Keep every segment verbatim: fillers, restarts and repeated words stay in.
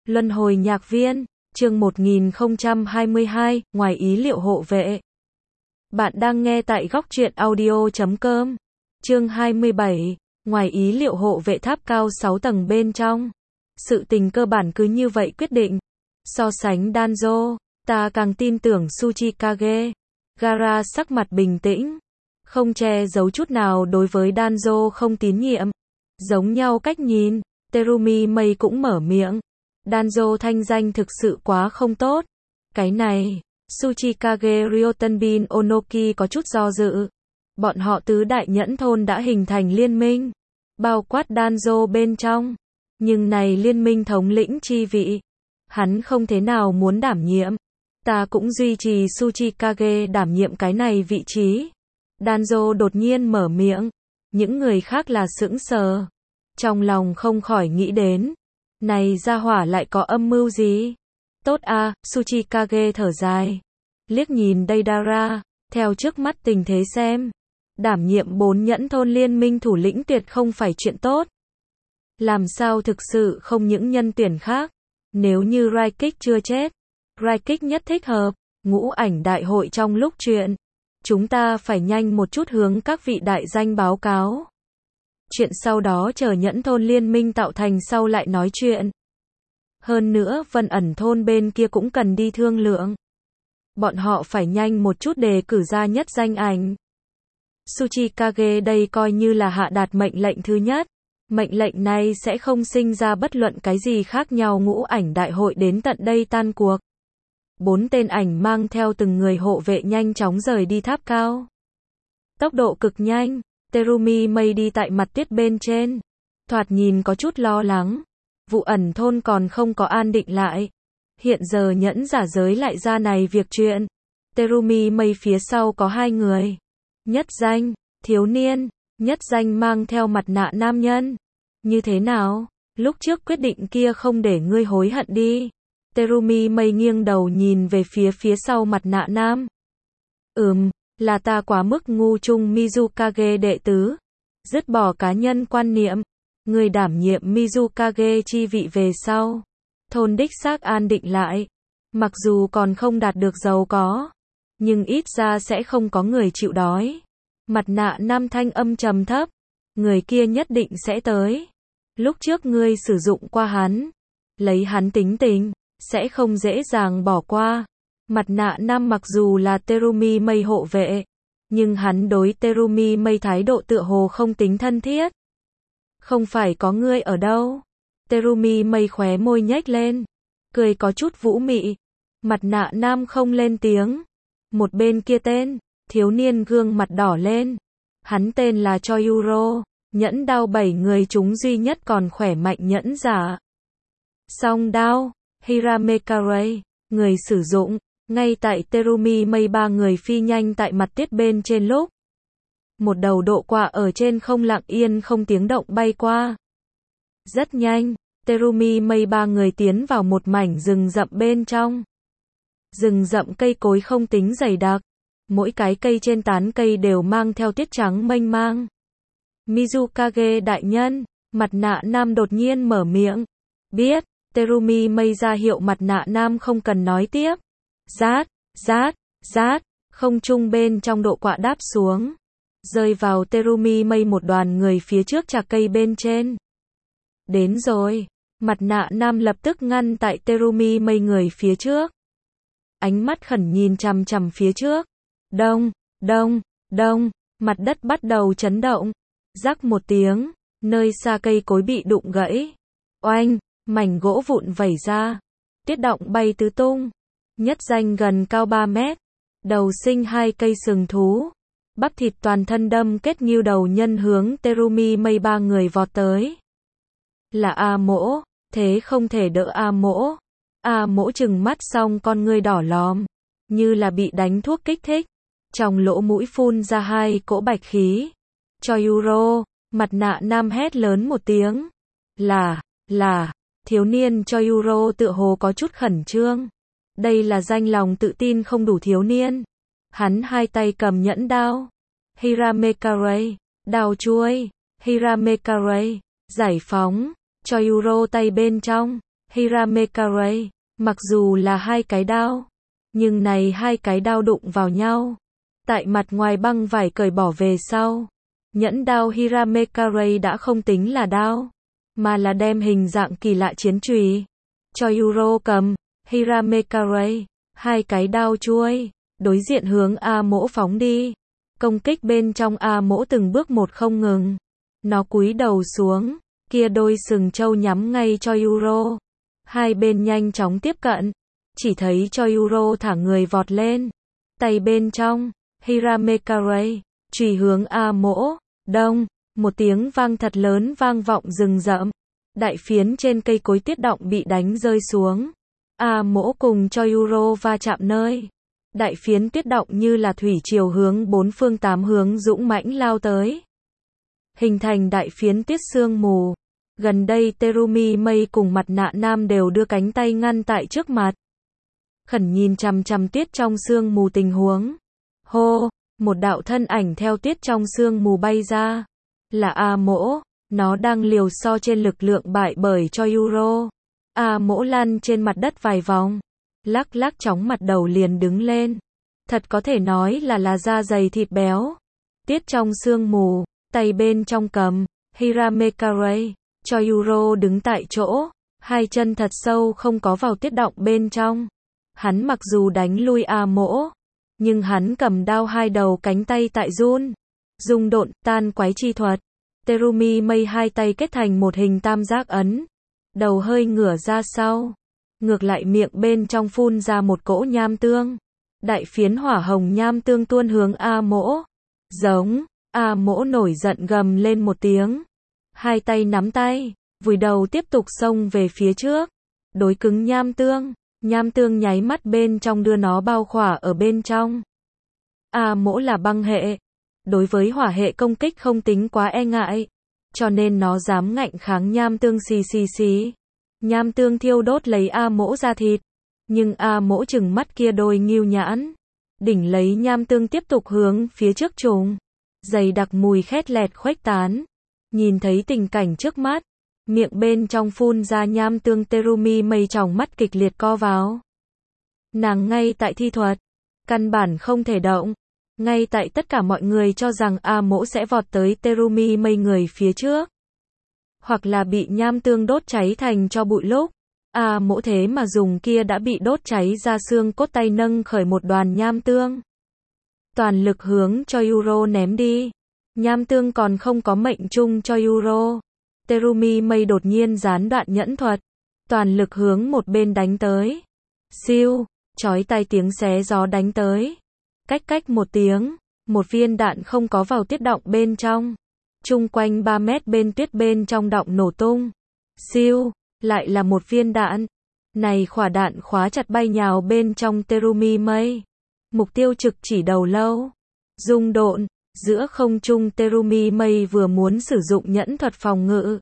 Luân hồi nhạc viên, chương một nghìn không trăm hai mươi hai, ngoài ý liệu hộ vệ. Bạn đang nghe tại góc truyện audio chấm com. Chương hai mươi bảy, ngoài ý liệu hộ vệ tháp cao sáu tầng bên trong. Sự tình cơ bản cứ như vậy quyết định. So sánh Danzo, ta càng tin tưởng Tsuchikage. Gaara sắc mặt bình tĩnh, không che giấu chút nào đối với Danzo không tín nhiệm. Giống nhau cách nhìn, Terumi Mei cũng mở miệng. Danzo thanh danh thực sự quá không tốt. Cái này, Tsuchikage Ryotenbin Onoki có chút do dự. Bọn họ tứ đại nhẫn thôn đã hình thành liên minh, bao quát Danzo bên trong. Nhưng này liên minh thống lĩnh chi vị, hắn không thế nào muốn đảm nhiệm. Ta cũng duy trì Tsuchikage đảm nhiệm cái này vị trí. Danzo đột nhiên mở miệng. Những người khác là sững sờ. Trong lòng không khỏi nghĩ đến, này gia hỏa lại có âm mưu gì? Tốt a, Tsuchikage thở dài. Liếc nhìn Deidara, theo trước mắt tình thế xem. Đảm nhiệm bốn nhẫn thôn liên minh thủ lĩnh tuyệt không phải chuyện tốt. Làm sao thực sự không những nhân tuyển khác? Nếu như Raikik chưa chết, Raikik nhất thích hợp. Ngũ ảnh đại hội trong lúc chuyện, chúng ta phải nhanh một chút hướng các vị đại danh báo cáo. Chuyện sau đó chờ nhẫn thôn liên minh tạo thành sau lại nói chuyện. Hơn nữa Vân ẩn thôn bên kia cũng cần đi thương lượng. Bọn họ phải nhanh một chút đề cử ra nhất danh ảnh. Tsuchikage đây coi như là hạ đạt mệnh lệnh thứ nhất. Mệnh lệnh này sẽ không sinh ra bất luận cái gì khác nhau. Ngũ ảnh đại hội đến tận đây tan cuộc. Bốn tên ảnh mang theo từng người hộ vệ nhanh chóng rời đi tháp cao. Tốc độ cực nhanh. Terumi Mei đi tại mặt tuyết bên trên. Thoạt nhìn có chút lo lắng. Vụ ẩn thôn còn không có an định lại. Hiện giờ nhẫn giả giới lại ra này việc chuyện. Terumi Mei phía sau có hai người. Nhất danh, thiếu niên. Nhất danh mang theo mặt nạ nam nhân. Như thế nào? Lúc trước quyết định kia không để ngươi hối hận đi. Terumi Mei nghiêng đầu nhìn về phía phía sau mặt nạ nam. Ừm, là ta quá mức ngu chung Mizukage đệ tứ. Dứt bỏ cá nhân quan niệm. Người đảm nhiệm Mizukage chi vị về sau. Thôn đích xác an định lại. Mặc dù còn không đạt được giàu có. Nhưng ít ra sẽ không có người chịu đói. Mặt nạ nam thanh âm trầm thấp. Người kia nhất định sẽ tới. Lúc trước ngươi sử dụng qua hắn. Lấy hắn tính tình. Sẽ không dễ dàng bỏ qua. Mặt nạ nam mặc dù là Terumi Mei hộ vệ. Nhưng hắn đối Terumi Mei thái độ tựa hồ không tính thân thiết. Không phải có ngươi ở đâu. Terumi Mei khóe môi nhếch lên. Cười có chút vũ mị. Mặt nạ nam không lên tiếng. Một bên kia tên. Thiếu niên gương mặt đỏ lên. Hắn tên là Choyuro. Nhẫn đao bảy người chúng duy nhất còn khỏe mạnh nhẫn giả. Song đao. Hiramekare. Người sử dụng. Ngay tại Terumi Mei ba người phi nhanh tại mặt tuyết bên trên lúc. Một đầu độ quạ ở trên không lặng yên không tiếng động bay qua. Rất nhanh, Terumi Mei ba người tiến vào một mảnh rừng rậm bên trong. Rừng rậm cây cối không tính dày đặc. Mỗi cái cây trên tán cây đều mang theo tuyết trắng mênh mang. Mizukage đại nhân, mặt nạ nam đột nhiên mở miệng. Biết, Terumi Mei ra hiệu mặt nạ nam không cần nói tiếp. Rát, rát, rát, không trung bên trong độ quạ đáp xuống. Rơi vào Terumi Mei một đoàn người phía trước chạc cây bên trên. Đến rồi, mặt nạ nam lập tức ngăn tại Terumi Mei người phía trước. Ánh mắt khẩn nhìn chằm chằm phía trước. Đông, đông, đông, mặt đất bắt đầu chấn động. Rắc một tiếng, nơi xa cây cối bị đụng gãy. Oanh, mảnh gỗ vụn vẩy ra. Tuyết động bay tứ tung. Nhất danh gần cao ba mét. Đầu sinh hai cây sừng thú. Bắp thịt toàn thân đâm kết nghiêu đầu nhân hướng Terumi Mei ba người vọt tới. Là A Mỗ, thế không thể đỡ A Mỗ. A Mỗ trừng mắt xong con ngươi đỏ lòm. Như là bị đánh thuốc kích thích. Trong lỗ mũi phun ra hai cỗ bạch khí. Choyuro, mặt nạ nam hét lớn một tiếng. Là, là, thiếu niên Choyuro tựa hồ có chút khẩn trương. Đây là danh lòng tự tin không đủ thiếu niên. Hắn hai tay cầm nhẫn đao. Hiramekare, đao chuôi. Hiramekare, giải phóng. Choyuro tay bên trong. Hiramekare. Mặc dù là hai cái đao, nhưng này hai cái đao đụng vào nhau. Tại mặt ngoài băng vải cởi bỏ về sau, nhẫn đao Hiramekare đã không tính là đao, mà là đem hình dạng kỳ lạ chiến chùy cho Yuro cầm. Hiramekare, hai cái đao chuôi, đối diện hướng A Mỗ phóng đi. Công kích bên trong A Mỗ từng bước một không ngừng. Nó cúi đầu xuống, kia đôi sừng trâu nhắm ngay cho Yuro. Hai bên nhanh chóng tiếp cận, chỉ thấy cho Yuro thả người vọt lên. Tay bên trong, Hiramekare, chùy hướng A Mỗ, đông, một tiếng vang thật lớn vang vọng rừng rậm. Đại phiến trên cây cối tiết động bị đánh rơi xuống. A Mỗ cùng cho Yuro va chạm nơi. Đại phiến tuyết động như là thủy triều hướng bốn phương tám hướng dũng mãnh lao tới. Hình thành đại phiến tiết sương mù. Gần đây Terumi Mây cùng mặt nạ nam đều đưa cánh tay ngăn tại trước mặt. Khẩn nhìn chằm chằm tuyết trong sương mù tình huống. Hô, một đạo thân ảnh theo tuyết trong sương mù bay ra. Là A Mỗ, nó đang liều so trên lực lượng bại bởi cho Yuro. A Mỗ lăn trên mặt đất vài vòng, lắc lắc chóng mặt đầu liền đứng lên. Thật có thể nói là là da dày thịt béo. Tiết trong sương mù, tay bên trong cầm, Hiramekare, cho Yuro đứng tại chỗ, hai chân thật sâu không có vào tiết động bên trong. Hắn mặc dù đánh lui A Mỗ, nhưng hắn cầm đao hai đầu cánh tay tại run. Dung độn, tan quái chi thuật. Terumi Mây hai tay kết thành một hình tam giác ấn. Đầu hơi ngửa ra sau. Ngược lại miệng bên trong phun ra một cỗ nham tương. Đại phiến hỏa hồng nham tương tuôn hướng A Mỗ. Giống, A Mỗ nổi giận gầm lên một tiếng. Hai tay nắm tay, vùi đầu tiếp tục xông về phía trước. Đối cứng nham tương, nham tương nháy mắt bên trong đưa nó bao khỏa ở bên trong. A Mỗ là băng hệ. Đối với hỏa hệ công kích không tính quá e ngại. Cho nên nó dám ngạnh kháng nham tương xì xì xì. Nham tương thiêu đốt lấy A Mỗ ra thịt. Nhưng A Mỗ chừng mắt kia đôi ngưu nhãn. Đỉnh lấy nham tương tiếp tục hướng phía trước trùng. Dày đặc mùi khét lẹt khuếch tán. Nhìn thấy tình cảnh trước mắt. Miệng bên trong phun ra nham tương Terumi Mây tròng mắt kịch liệt co vào. Nàng ngay tại thi thuật. Căn bản không thể động. Ngay tại tất cả mọi người cho rằng A Mỗ sẽ vọt tới Terumi Mây người phía trước. Hoặc là bị nham tương đốt cháy thành cho bụi lúc. A Mỗ thế mà dùng kia đã bị đốt cháy ra xương cốt tay nâng khởi một đoàn nham tương. Toàn lực hướng cho Yuro ném đi. Nham tương còn không có mệnh chung cho Yuro. Terumi Mây đột nhiên gián đoạn nhẫn thuật. Toàn lực hướng một bên đánh tới. Siêu, chói tai tiếng xé gió đánh tới. Cách cách một tiếng, một viên đạn không có vào tiết động bên trong. Chung quanh ba mét bên tuyết bên trong động nổ tung. Siêu, lại là một viên đạn. Này khỏa đạn khóa chặt bay nhào bên trong Terumi Mây. Mục tiêu trực chỉ đầu lâu. Rung độn, giữa không trung Terumi Mây vừa muốn sử dụng nhẫn thuật phòng ngự.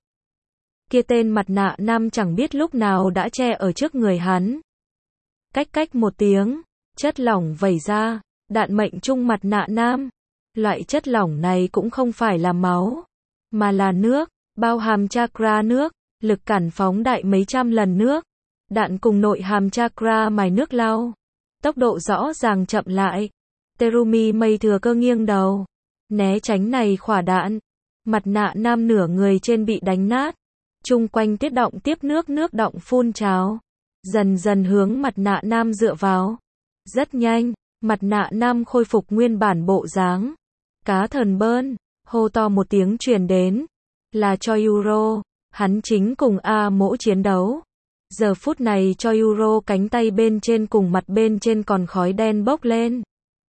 Kia tên mặt nạ nam chẳng biết lúc nào đã che ở trước người hắn. Cách cách một tiếng, chất lỏng vẩy ra. Đạn mệnh trung mặt nạ nam. Loại chất lỏng này cũng không phải là máu, mà là nước, bao hàm chakra nước, lực cản phóng đại mấy trăm lần nước. Đạn cùng nội hàm chakra mài nước lau. Tốc độ rõ ràng chậm lại. Terumi Mây thừa cơ nghiêng đầu, né tránh này khỏa đạn. Mặt nạ nam nửa người trên bị đánh nát. Chung quanh tiết động tiếp nước nước động phun trào. Dần dần hướng mặt nạ nam dựa vào. Rất nhanh. Mặt nạ nam khôi phục nguyên bản bộ dáng. Cá thần bơn, hô to một tiếng truyền đến. Là cho Yuro, hắn chính cùng A Mỗ chiến đấu. Giờ phút này cho Yuro cánh tay bên trên cùng mặt bên trên còn khói đen bốc lên.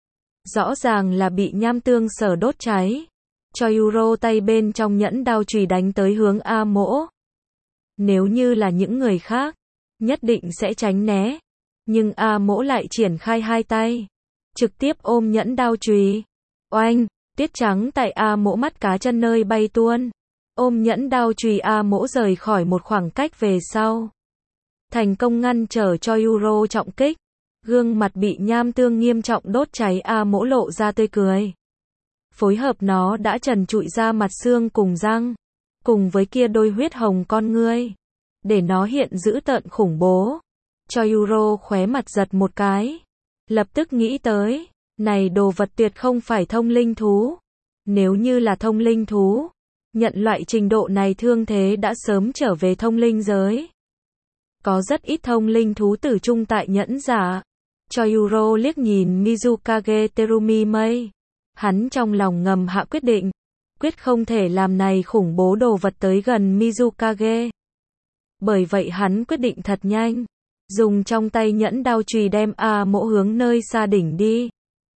Rõ ràng là bị nham tương sở đốt cháy. Cho Yuro tay bên trong nhẫn đao chùy đánh tới hướng A Mỗ. Nếu như là những người khác, nhất định sẽ tránh né. Nhưng A Mỗ lại triển khai hai tay. Trực tiếp ôm nhẫn đao chùy. Oanh, tiết trắng tại A Mỗ mắt cá chân nơi bay tuôn. Ôm nhẫn đao chùy A Mỗ rời khỏi một khoảng cách về sau. Thành công ngăn trở cho Yuro trọng kích. Gương mặt bị nham tương nghiêm trọng đốt cháy A Mỗ lộ ra tươi cười. Phối hợp nó đã trần trụi ra mặt xương cùng răng. Cùng với kia đôi huyết hồng con ngươi. để nó hiện dữ tợn khủng bố. Choyuro khóe mặt giật một cái. Lập tức nghĩ tới, này đồ vật tuyệt không phải thông linh thú. Nếu như là thông linh thú, nhận loại trình độ này thương thế đã sớm trở về thông linh giới. Có rất ít thông linh thú tử trung tại nhẫn giả. Choyuro liếc nhìn Mizukage Terumi Mei. Hắn trong lòng ngầm hạ quyết định. Quyết không thể làm này khủng bố đồ vật tới gần Mizukage. Bởi vậy hắn quyết định thật nhanh. Dùng trong tay nhẫn đao chùy đem A Mỗ hướng nơi xa đỉnh đi.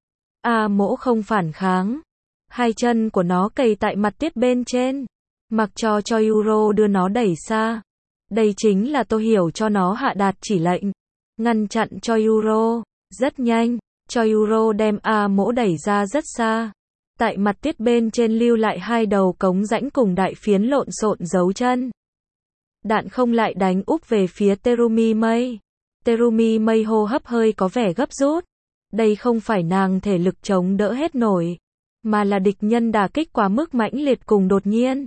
A Mỗ không phản kháng. Hai chân của nó cầy tại mặt tuyết bên trên. Mặc cho Choyuro đưa nó đẩy xa. Đây chính là tôi hiểu cho nó hạ đạt chỉ lệnh. Ngăn chặn Choyuro. Rất nhanh, Choyuro đem A Mỗ đẩy ra rất xa. Tại mặt tuyết bên trên lưu lại hai đầu cống rãnh cùng đại phiến lộn xộn dấu chân. Đạn không lại đánh úp về phía Terumi Mei. Terumi Mei hô hấp hơi có vẻ gấp rút. Đây không phải nàng thể lực chống đỡ hết nổi, mà là địch nhân đả kích quá mức mãnh liệt cùng đột nhiên.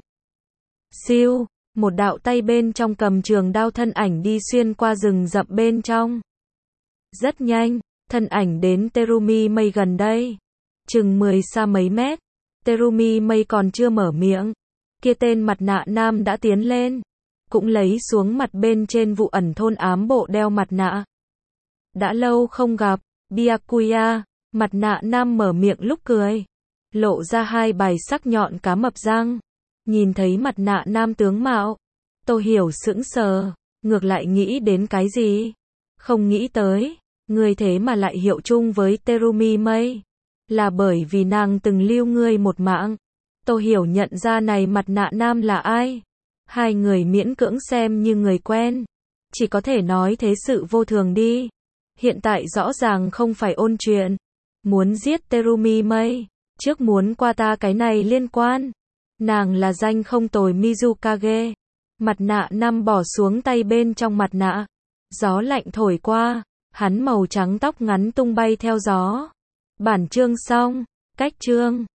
Siêu, một đạo tay bên trong cầm trường đao thân ảnh đi xuyên qua rừng rậm bên trong. Rất nhanh, thân ảnh đến Terumi Mei gần đây. Chừng mười xa mấy mét. Terumi Mei còn chưa mở miệng. Kia tên mặt nạ nam đã tiến lên. Cũng lấy xuống mặt bên trên vụ ẩn thôn ám bộ đeo mặt nạ. Đã lâu không gặp, Byakuya, mặt nạ nam mở miệng lúc cười. Lộ ra hai bài sắc nhọn cá mập răng. Nhìn thấy mặt nạ nam tướng mạo. Tô Hiểu sững sờ, ngược lại nghĩ đến cái gì? Không nghĩ tới, người thế mà lại hiệu chung với Terumi Mei. Là bởi vì nàng từng lưu ngươi một mạng. Tô Hiểu nhận ra này mặt nạ nam là ai. Hai người miễn cưỡng xem như người quen. Chỉ có thể nói thế sự vô thường đi. Hiện tại rõ ràng không phải ôn chuyện. Muốn giết Terumi Mei. Trước muốn qua ta cái này liên quan. Nàng là danh không tồi Mizukage. Mặt nạ nam bỏ xuống tay bên trong mặt nạ. Gió lạnh thổi qua. Hắn màu trắng tóc ngắn tung bay theo gió. Bản chương xong. Cách chương.